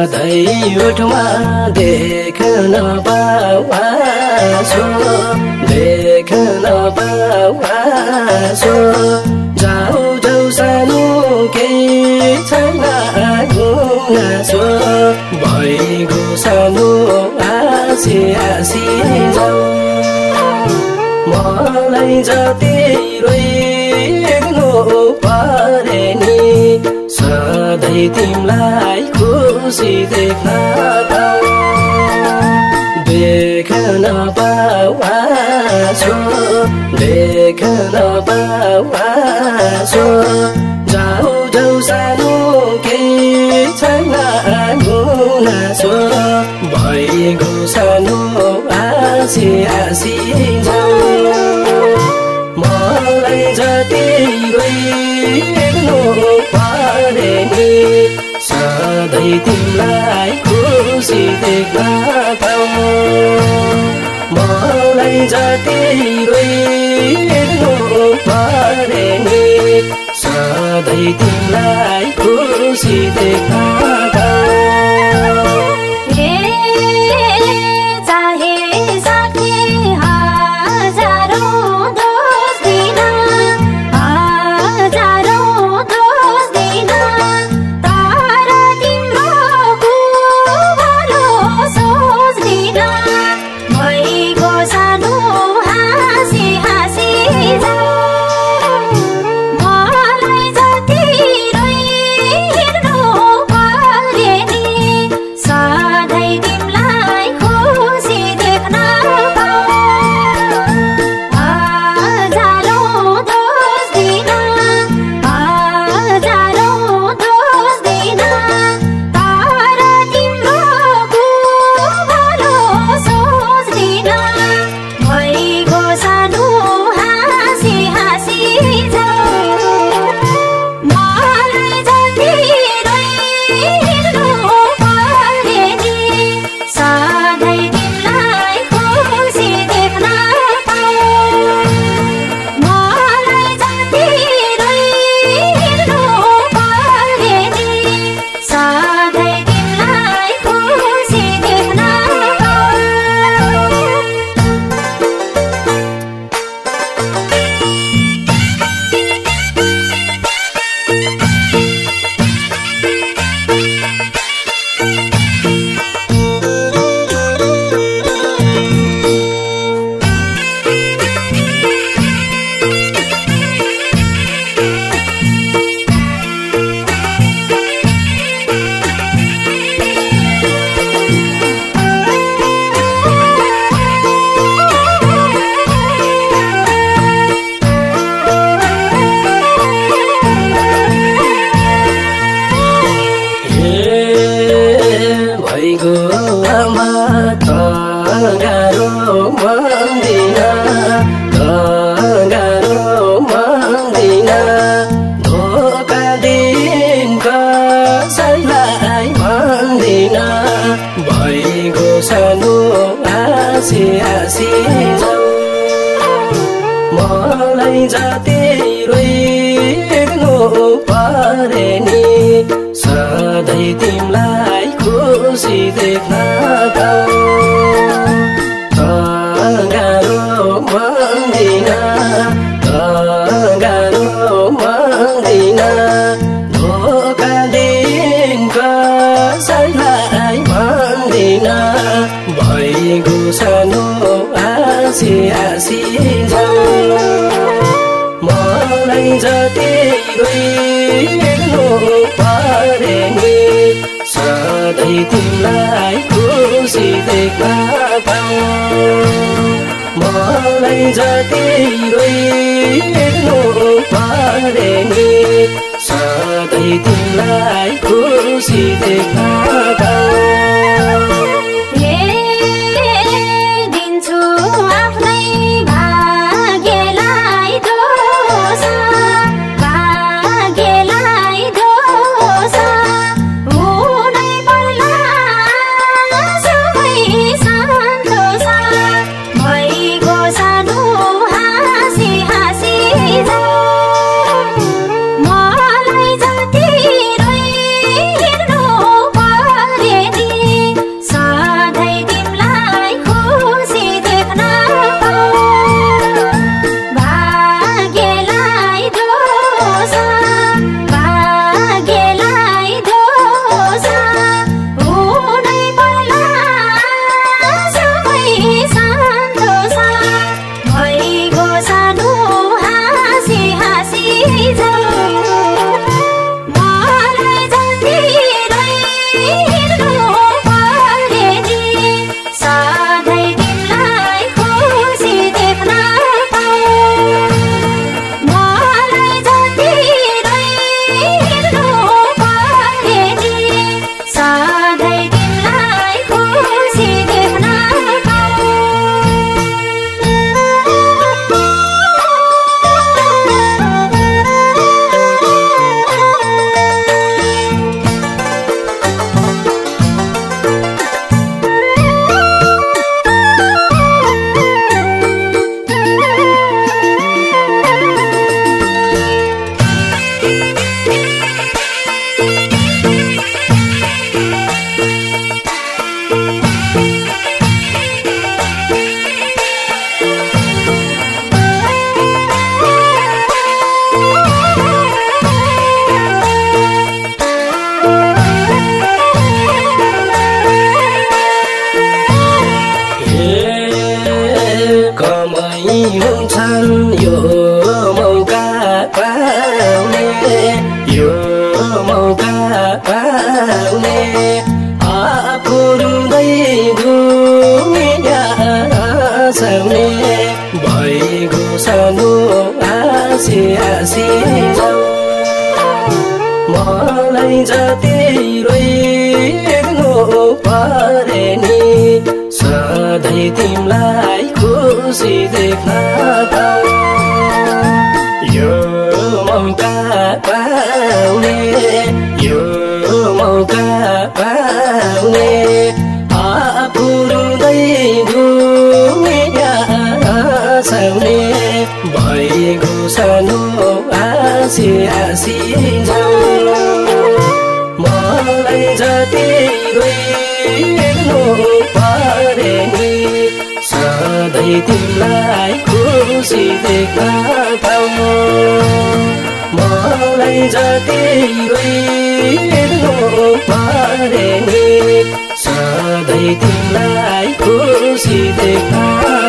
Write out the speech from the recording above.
सधैँ ओठमा देख्न पाउँछु देख्न पाउँछु जाऊ जाऊ सानो केही छैन गुनासो भइगो सानो हाँसी हाँसी जाऊ मलाई जति रोइनु परे नि सधैँ तिमीलाई खुसी देख्न पाऊँ देख्न पाउँछु देख्न पाउँछु जाऊ जाऊ सानो केही छैन गुनासो भइगो सानो हाँसी हाँसी जाऊ मलाई जति रोइनु परे नि सधैँ तिमीलाई खुसी देख्न पाऊँ मलाई जति रोइनु परे नि सधैँ तिमीलाई खुसी देख्न पाऊँ मलाई जति रोइनु परे नि सधैँ तिमीलाई खुसी देख्न पाऊँ गाह्रो मान्दिन गाह्रो मान्दिन धोका दिन कसैलाई मान्दिन भइगो सानो हाँसी हाँसी जाऊ मलाई जति रोइनु परे नि सधैँ तिमीलाई खुसी देख्न पाऊँ मलाई जति रोइनु परे नि सधैँ तिमीलाई खुसी देख्न पाऊँ मलाई जति रोइ छन् यो मौका पाउने यो मौका पाउने आफू रुँदै दुनिया हाँसाउने भइगो सानो हाँसी हाँसी जाऊ मलाई जति रोइनु परे नि सधैँ तिमीलाई खुसी देख्न पाऊ यो मौका पाउने यो मौका पाउने आफू रुँदै दुनिया हाँसाउने भइगो सानो हाँसी हाँसी जाऊ मलाई जति रोइनु परे नि सधैँ तिमीलाई खुसी देख्न पाऊ मलाई जति रोइनु परे नि सधैँ तिमीलाई खुसी देख्न